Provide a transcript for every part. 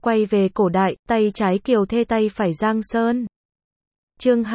Quay về cổ đại, tay trái Kiều Thê tay phải Giang Sơn. Chương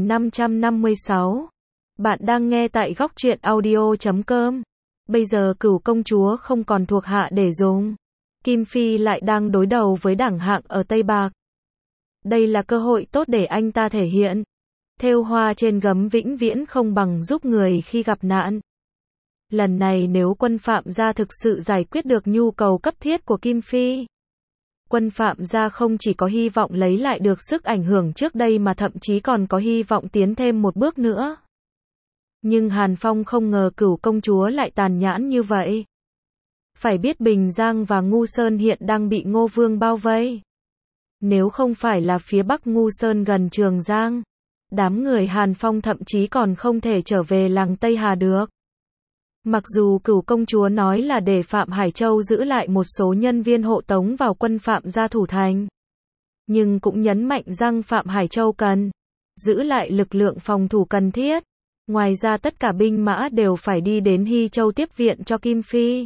2556. Bạn đang nghe tại góc truyện audio.com. Bây giờ Cửu công chúa không còn thuộc hạ để dùng. Kim Phi lại đang đối đầu với đẳng hạng ở Tây Bạc. Đây là cơ hội tốt để anh ta thể hiện. Thêu hoa trên gấm vĩnh viễn không bằng giúp người khi gặp nạn. Lần này nếu quân Phạm gia thực sự giải quyết được nhu cầu cấp thiết của Kim Phi, quân Phạm gia không chỉ có hy vọng lấy lại được sức ảnh hưởng trước đây mà thậm chí còn có hy vọng tiến thêm một bước nữa. Nhưng Hàn Phong không ngờ Cửu công chúa lại tàn nhẫn như vậy. Phải biết Bình Giang và Ngu Sơn hiện đang bị Ngô Vương bao vây. Nếu không phải là phía bắc Ngu Sơn gần Trường Giang, đám người Hàn Phong thậm chí còn không thể trở về làng Tây Hà được. Mặc dù Cửu công chúa nói là để Phạm Hải Châu giữ lại một số nhân viên hộ tống vào quân Phạm gia thủ thành, nhưng cũng nhấn mạnh rằng Phạm Hải Châu cần giữ lại lực lượng phòng thủ cần thiết. Ngoài ra tất cả binh mã đều phải đi đến Hy Châu tiếp viện cho Kim Phi.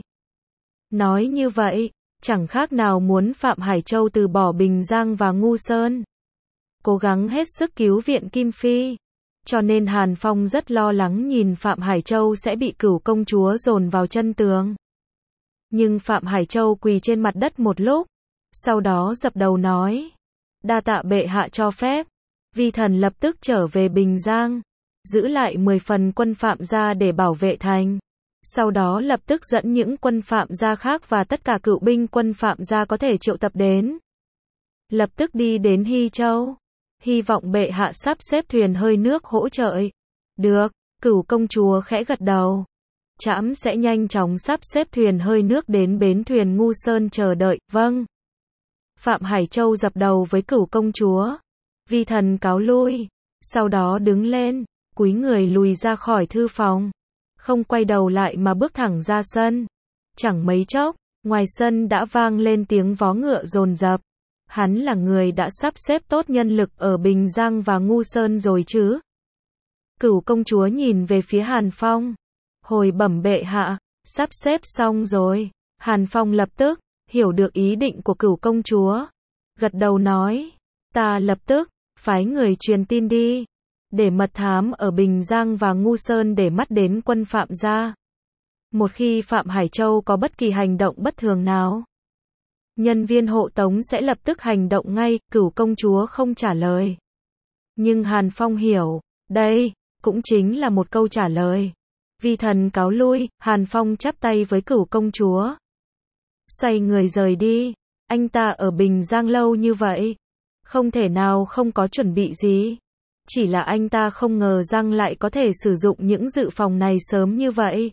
Nói như vậy, chẳng khác nào muốn Phạm Hải Châu từ bỏ Bình Giang và Ngu Sơn, cố gắng hết sức cứu viện Kim Phi. Cho nên Hàn Phong rất lo lắng nhìn Phạm Hải Châu sẽ bị Cửu công chúa dồn vào chân tường. Nhưng Phạm Hải Châu quỳ trên mặt đất một lúc, sau đó dập đầu nói: đa tạ bệ hạ cho phép. Vi thần lập tức trở về Bình Giang, giữ lại 10 phần quân Phạm gia để bảo vệ thành. Sau đó lập tức dẫn những quân Phạm gia khác và tất cả cựu binh quân Phạm gia có thể triệu tập đến. Lập tức đi đến Hy Châu. Hy vọng bệ hạ sắp xếp thuyền hơi nước hỗ trợ. Được, Cửu công chúa khẽ gật đầu. Trẫm sẽ nhanh chóng sắp xếp thuyền hơi nước đến bến thuyền Ngu Sơn chờ đợi. Vâng. Phạm Hải Châu dập đầu với Cửu công chúa. Vi thần cáo lui. Sau đó đứng lên, cúi người lùi ra khỏi thư phòng. Không quay đầu lại mà bước thẳng ra sân. Chẳng mấy chốc, ngoài sân đã vang lên tiếng vó ngựa dồn dập. Hắn là người đã sắp xếp tốt nhân lực ở Bình Giang và Ngu Sơn rồi chứ? Cửu công chúa nhìn về phía Hàn Phong. Hồi bẩm bệ hạ, sắp xếp xong rồi. Hàn Phong lập tức hiểu được ý định của Cửu công chúa. Gật đầu nói, ta lập tức phái người truyền tin đi, để mật thám ở Bình Giang và Ngu Sơn để mắt đến quân Phạm gia. Một khi Phạm Hải Châu có bất kỳ hành động bất thường nào, nhân viên hộ tống sẽ lập tức hành động ngay. Cửu công chúa không trả lời. Nhưng Hàn Phong hiểu, đây cũng chính là một câu trả lời. Vi thần cáo lui. Hàn Phong chắp tay với Cửu công chúa, xoay người rời đi. Anh ta ở Bình Giang lâu như vậy, không thể nào không có chuẩn bị gì. Chỉ là anh ta không ngờ rằng lại có thể sử dụng những dự phòng này sớm như vậy.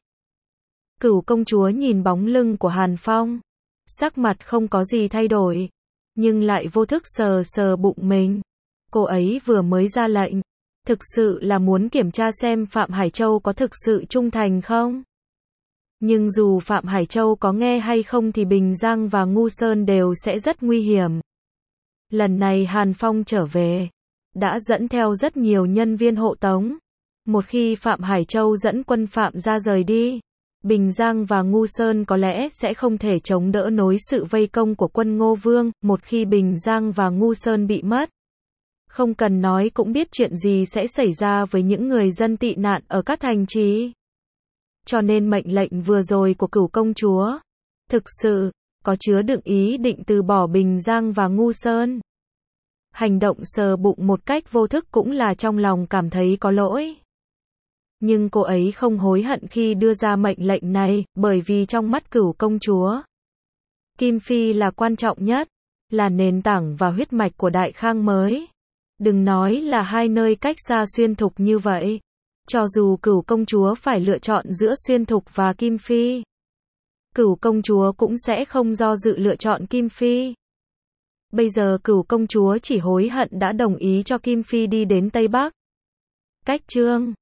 Cửu công chúa nhìn bóng lưng của Hàn Phong, sắc mặt không có gì thay đổi, nhưng lại vô thức sờ sờ bụng mình. Cô ấy vừa mới ra lệnh, thực sự là muốn kiểm tra xem Phạm Hải Châu có thực sự trung thành không. Nhưng dù Phạm Hải Châu có nghe hay không thì Bình Giang và Ngu Sơn đều sẽ rất nguy hiểm. Lần này Hàn Phong trở về, đã dẫn theo rất nhiều nhân viên hộ tống. Một khi Phạm Hải Châu dẫn quân Phạm ra rời đi, Bình Giang và Ngu Sơn có lẽ sẽ không thể chống đỡ nổi sự vây công của quân Ngô Vương. Một khi Bình Giang và Ngu Sơn bị mất, không cần nói cũng biết chuyện gì sẽ xảy ra với những người dân tị nạn ở các thành trì. Cho nên mệnh lệnh vừa rồi của Cửu công chúa thực sự có chứa đựng ý định từ bỏ Bình Giang và Ngu Sơn. Hành động sờ bụng một cách vô thức cũng là trong lòng cảm thấy có lỗi. Nhưng cô ấy không hối hận khi đưa ra mệnh lệnh này, bởi vì trong mắt Cửu công chúa, Kim Phi là quan trọng nhất, là nền tảng và huyết mạch của Đại Khang mới. Đừng nói là hai nơi cách xa Xuyên Thục như vậy. Cho dù Cửu công chúa phải lựa chọn giữa Xuyên Thục và Kim Phi, Cửu công chúa cũng sẽ không do dự lựa chọn Kim Phi. Bây giờ Cửu công chúa chỉ hối hận đã đồng ý cho Kim Phi đi đến Tây Bắc. Cách chương